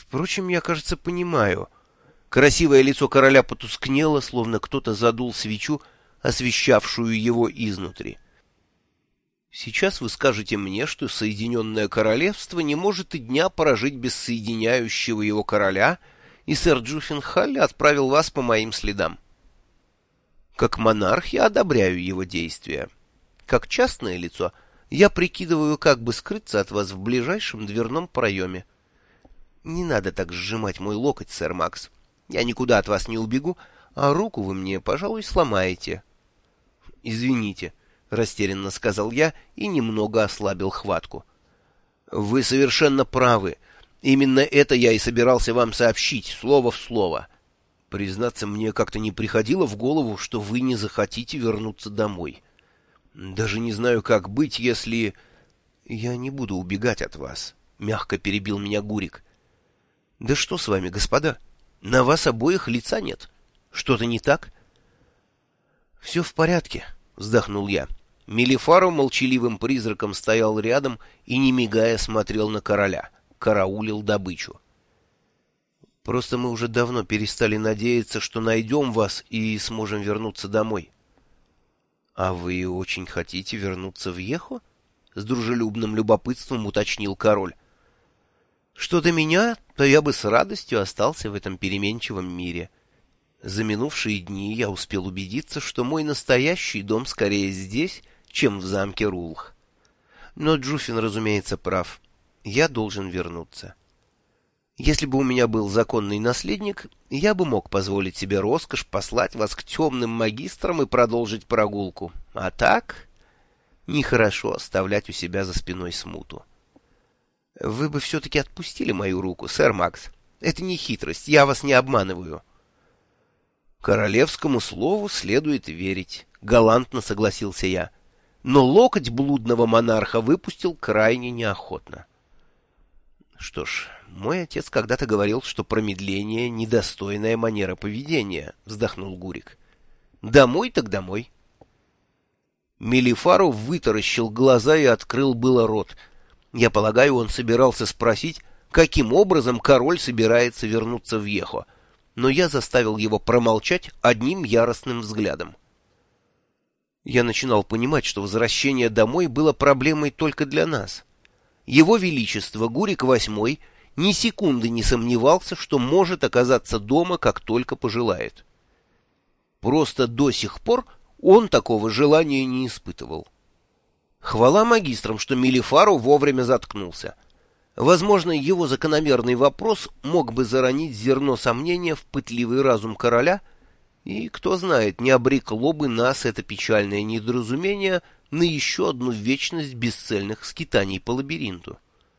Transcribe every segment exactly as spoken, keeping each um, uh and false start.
Впрочем, я, кажется, понимаю. Красивое лицо короля потускнело, словно кто-то задул свечу, освещавшую его изнутри. Сейчас вы скажете мне, что Соединенное Королевство не может и дня прожить без соединяющего его короля, и сэр Джуффенхалли отправил вас по моим следам. Как монарх я одобряю его действия. Как частное лицо я прикидываю, как бы скрыться от вас в ближайшем дверном проеме. Не надо так сжимать мой локоть, сэр Макс. Я никуда от вас не убегу, а руку вы мне, пожалуй, сломаете. — Извините, — растерянно сказал я и немного ослабил хватку. — Вы совершенно правы. Именно это я и собирался вам сообщить, слово в слово. Признаться, мне как-то не приходило в голову, что вы не захотите вернуться домой. Даже не знаю, как быть, если... — Я не буду убегать от вас, — мягко перебил меня Гурик. — Да что с вами, господа? На вас обоих лица нет. Что-то не так? — Все в порядке, — вздохнул я. Мелифаро молчаливым призраком стоял рядом и, не мигая, смотрел на короля, караулил добычу. — Просто мы уже давно перестали надеяться, что найдем вас и сможем вернуться домой. — А вы очень хотите вернуться в Ехо? — с дружелюбным любопытством уточнил король. — Что до меня, то я бы с радостью остался в этом переменчивом мире. За минувшие дни я успел убедиться, что мой настоящий дом скорее здесь, чем в замке Рулх. Но Джуффин, разумеется, прав. Я должен вернуться. Если бы у меня был законный наследник, я бы мог позволить себе роскошь послать вас к темным магистрам и продолжить прогулку. А так, нехорошо оставлять у себя за спиной смуту. Вы бы все-таки отпустили мою руку, сэр Макс. Это не хитрость, я вас не обманываю. Королевскому слову следует верить, галантно согласился я. Но локоть блудного монарха выпустил крайне неохотно. Что ж, мой отец когда-то говорил, что промедление — недостойная манера поведения, вздохнул Гурик. Домой так домой. Мелифаро вытаращил глаза и открыл было рот. Я полагаю, он собирался спросить, каким образом король собирается вернуться в Ехо, но я заставил его промолчать одним яростным взглядом. Я начинал понимать, что возвращение домой было проблемой только для нас. Его Величество Гурик восьмой ни секунды не сомневался, что может оказаться дома, как только пожелает. Просто до сих пор он такого желания не испытывал. Хвала магистрам, что Мелифаро вовремя заткнулся. Возможно, его закономерный вопрос мог бы заронить зерно сомнения в пытливый разум короля, и, кто знает, не обрекло бы нас это печальное недоразумение на еще одну вечность бесцельных скитаний по лабиринту.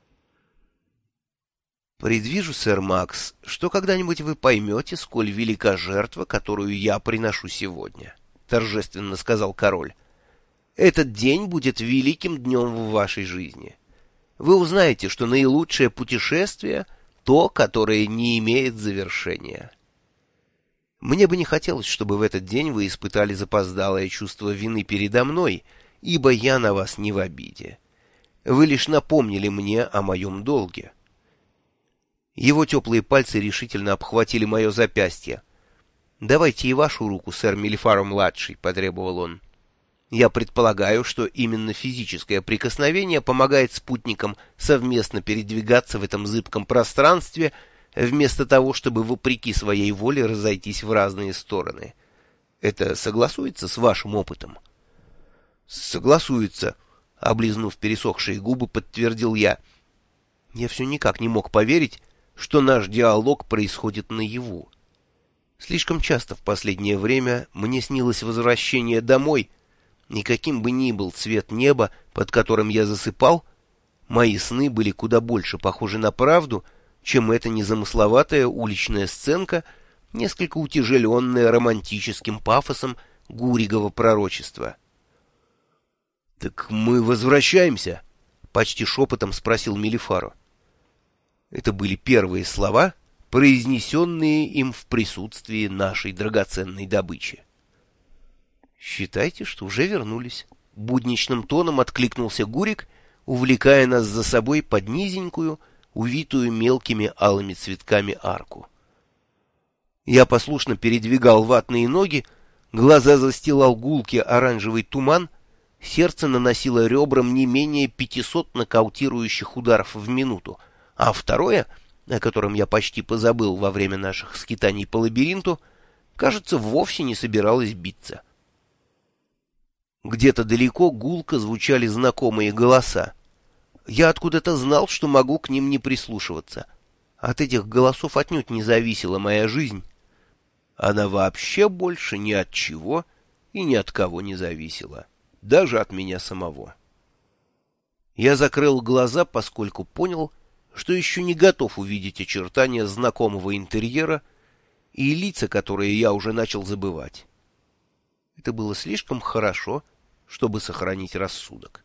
«Предвижу, сэр Макс, что когда-нибудь вы поймете, сколь велика жертва, которую я приношу сегодня», — торжественно сказал король. «Этот день будет великим днем в вашей жизни. Вы узнаете, что наилучшее путешествие — то, которое не имеет завершения. Мне бы не хотелось, чтобы в этот день вы испытали запоздалое чувство вины передо мной, ибо я на вас не в обиде. Вы лишь напомнили мне о моем долге». Его теплые пальцы решительно обхватили мое запястье. «Давайте и вашу руку, сэр Мелифаро-младший», — потребовал он. Я предполагаю, что именно физическое прикосновение помогает спутникам совместно передвигаться в этом зыбком пространстве, вместо того, чтобы вопреки своей воле разойтись в разные стороны. Это согласуется с вашим опытом? Согласуется, облизнув пересохшие губы, подтвердил я. Я все никак не мог поверить, что наш диалог происходит наяву. Слишком часто в последнее время мне снилось возвращение домой, и каким бы ни был цвет неба, под которым я засыпал, мои сны были куда больше похожи на правду, чем эта незамысловатая уличная сценка, несколько утяжеленная романтическим пафосом Гуригова пророчества. — Так мы возвращаемся? — почти шепотом спросил Мелифаро. Это были первые слова, произнесенные им в присутствии нашей драгоценной добычи. «Считайте, что уже вернулись», — будничным тоном откликнулся Гурик, увлекая нас за собой под низенькую, увитую мелкими алыми цветками арку. Я послушно передвигал ватные ноги, глаза застилал гулкий оранжевый туман, сердце наносило ребрам не менее пятисот нокаутирующих ударов в минуту, а второе, о котором я почти позабыл во время наших скитаний по лабиринту, кажется, вовсе не собиралось биться. Где-то далеко гулко звучали знакомые голоса. Я откуда-то знал, что могу к ним не прислушиваться. От этих голосов отнюдь не зависела моя жизнь. Она вообще больше ни от чего и ни от кого не зависела, даже от меня самого. Я закрыл глаза, поскольку понял, что еще не готов увидеть очертания знакомого интерьера и лица, которые я уже начал забывать. Это было слишком хорошо, чтобы сохранить рассудок.